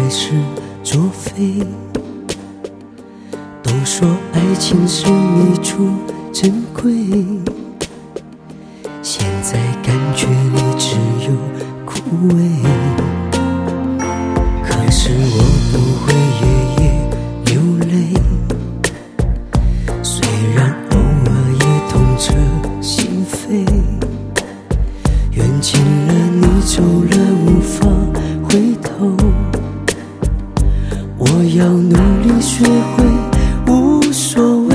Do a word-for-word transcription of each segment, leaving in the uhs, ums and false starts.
是作废。都说爱情是弥足珍贵，现在感觉你只有枯萎。可是我不会夜夜流泪，虽然偶尔也痛彻心扉。缘尽了，你走了，无法回头。我要努力学会无所谓，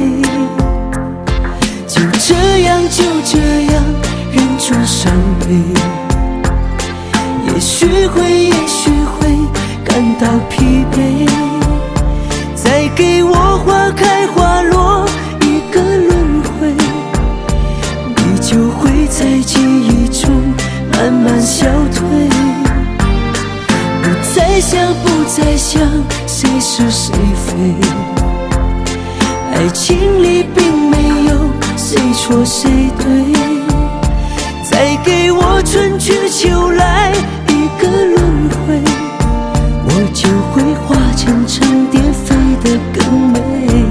就这样就这样忍住伤悲。也许会也许会感到疲惫，再给我花开花落一个轮回，你就会在记忆中慢慢消退。不再想不再想谁是谁非，爱情里并没有谁错谁对，再给我春去秋来一个轮回，我就会化成成蝶飞得更美。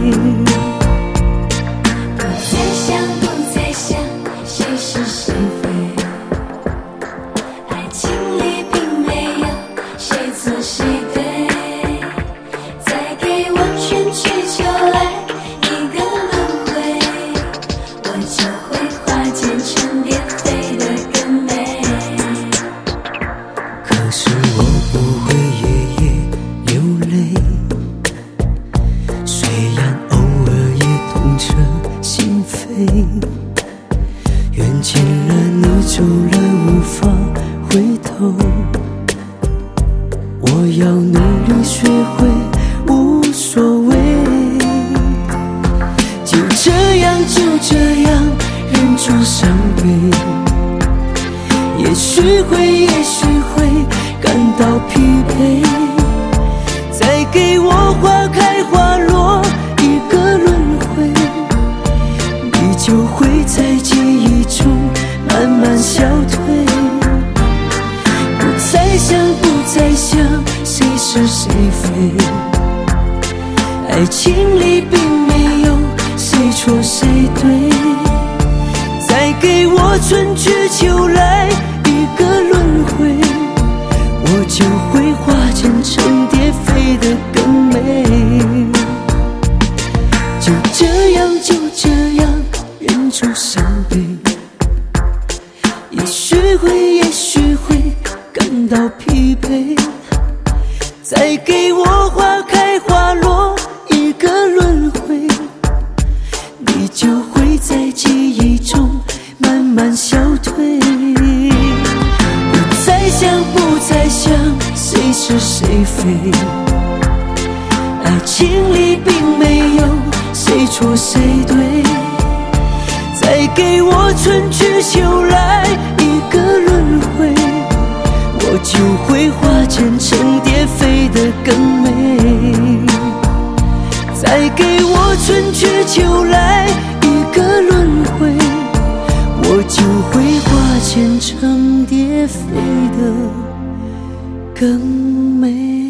不再想不再想谁是谁非，爱情里并没有谁错谁对，再给我春去秋来一个轮回，我就会化茧成蝶飞得更美。 可是我不会夜夜流泪，虽然偶尔也痛彻心扉。缘尽了，你走了，无法回头。我要努力学会无所谓，就这样就这样忍住伤悲。也许会也许会感到疲惫，再给我花开花落一个轮回，你就会在记忆中慢慢消退。不再想不再想谁是谁非，爱情里并没有谁错谁对，再给我春去秋来一个轮回，我就会化成成蝶飞得更美。就这样就这样忍住伤悲，也许会也许会感到疲惫，再给我花开花落一个轮回，你就会在记忆中慢慢消退。不再想不再想谁是谁非，爱情里并没有谁错谁对，再给我春去秋来一个轮回，我就会化茧成蝶飞得更美。再给我春去秋来一个轮回，我就会化茧成蝶飞得更美。